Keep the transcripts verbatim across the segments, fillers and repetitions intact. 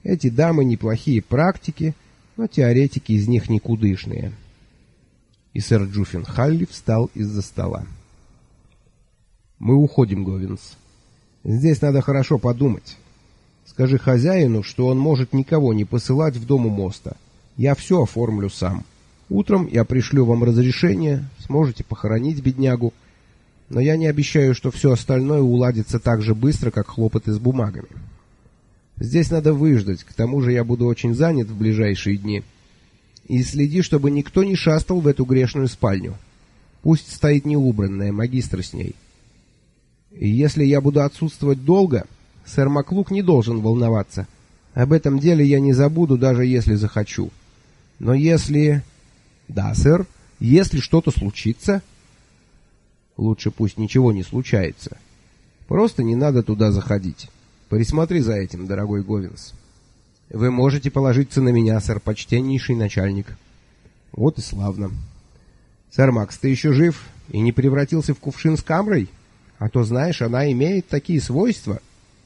Эти дамы неплохие практики, но теоретики из них никудышные. И сэр Джуффин Халли встал из-за стола. «Мы уходим, Говинс. Здесь надо хорошо подумать. Скажи хозяину, что он может никого не посылать в дом у моста. Я все оформлю сам. Утром я пришлю вам разрешение, сможете похоронить беднягу. Но я не обещаю, что все остальное уладится так же быстро, как хлопоты с бумагами. Здесь надо выждать, к тому же я буду очень занят в ближайшие дни. И следи, чтобы никто не шастал в эту грешную спальню. Пусть стоит неубранная, магистр с ней. И если я буду отсутствовать долго, сэр Маклук не должен волноваться. Об этом деле я не забуду, даже если захочу. Но если... Да, сэр, если что-то случится... Лучше пусть ничего не случается. Просто не надо туда заходить. Присмотри за этим, дорогой Говинс. Вы можете положиться на меня, сэр, почтеннейший начальник. Вот и славно. Сэр Макс, ты еще жив и не превратился в кувшин с камрой? А то, знаешь, она имеет такие свойства.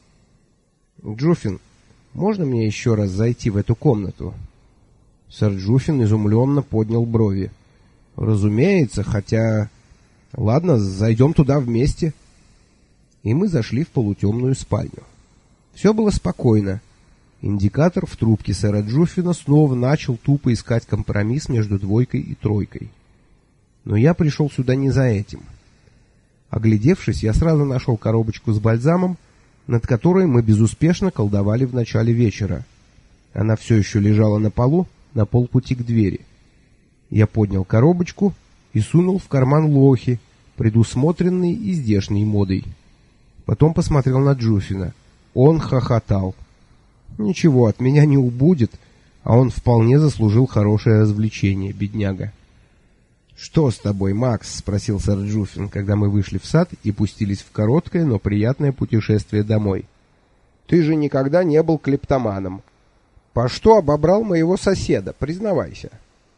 Джуффин, можно мне еще раз зайти в эту комнату? Сэр Джуффин изумленно поднял брови. Разумеется, хотя... Ладно, зайдем туда вместе. И мы зашли в полутемную спальню. Все было спокойно. Индикатор в трубке сэра Джуффина снова начал тупо искать компромисс между двойкой и тройкой. Но я пришел сюда не за этим. Оглядевшись, я сразу нашел коробочку с бальзамом, над которой мы безуспешно колдовали в начале вечера. Она все еще лежала на полу, на полпути к двери. Я поднял коробочку и сунул в карман лохи, предусмотренный и здешней модой. Потом посмотрел на Джуффина. Он хохотал. Ничего, от меня не убудет, а он вполне заслужил хорошее развлечение, бедняга. «Что с тобой, Макс?» — спросил сэр Джуффин, когда мы вышли в сад и пустились в короткое, но приятное путешествие домой. «Ты же никогда не был клептоманом. По что обобрал моего соседа, признавайся?»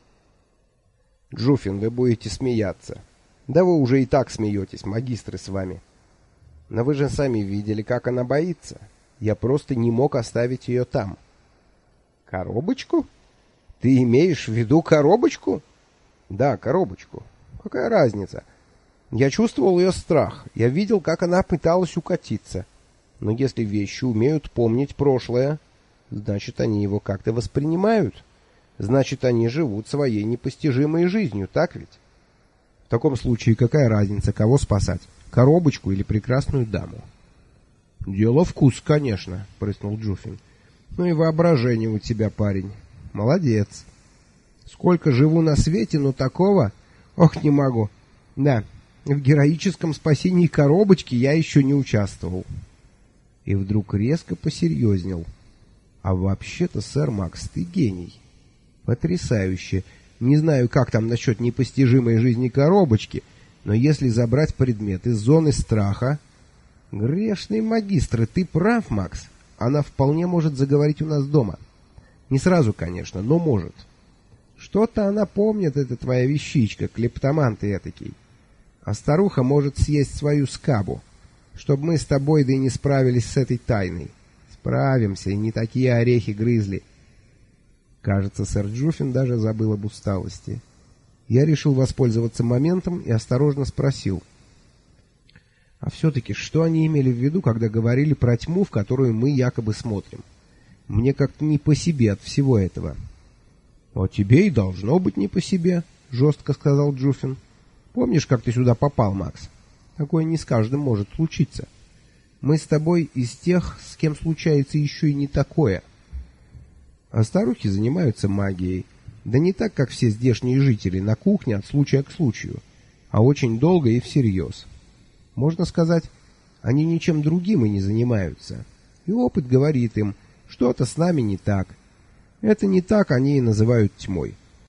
«Джуффин, вы будете смеяться. Да вы уже и так смеетесь, магистры с вами. Но вы же сами видели, как она боится. Я просто не мог оставить ее там». «Коробочку? Ты имеешь в виду коробочку?» «Да, коробочку. Какая разница? Я чувствовал ее страх. Я видел, как она пыталась укатиться. Но если вещи умеют помнить прошлое, значит, они его как-то воспринимают». Значит, они живут своей непостижимой жизнью, так ведь? В таком случае какая разница, кого спасать, коробочку или прекрасную даму? Дело вкус, конечно, прыснул Джуффин. Ну и воображение у тебя, парень. Молодец. Сколько живу на свете, но такого... Ох, не могу. Да, в героическом спасении коробочки я еще не участвовал. И вдруг резко посерьезнел. А вообще-то, сэр Макс, ты гений. Потрясающе. Не знаю, как там насчет непостижимой жизни коробочки, но если забрать предмет из зоны страха... Грешный магистр, ты прав, Макс. Она вполне может заговорить у нас дома. Не сразу, конечно, но может. Что-то она помнит, эта твоя вещичка, клептоман ты этакий. А старуха может съесть свою скабу, чтобы мы с тобой да и не справились с этой тайной. Справимся, и не такие орехи грызли. Кажется, сэр Джуффин даже забыл об усталости. Я решил воспользоваться моментом и осторожно спросил. А все-таки, что они имели в виду, когда говорили про тьму, в которую мы якобы смотрим? Мне как-то не по себе от всего этого. — А тебе и должно быть не по себе, — жестко сказал Джуффин. — Помнишь, как ты сюда попал, Макс? Такое не с каждым может случиться. Мы с тобой из тех, с кем случается еще и не такое. А старухи занимаются магией. Да не так, как все здешние жители, на кухне от случая к случаю, а очень долго и всерьез. Можно сказать, они ничем другим и не занимаются. И опыт говорит им, что-то с нами не так. Это не так они и называют тьмой.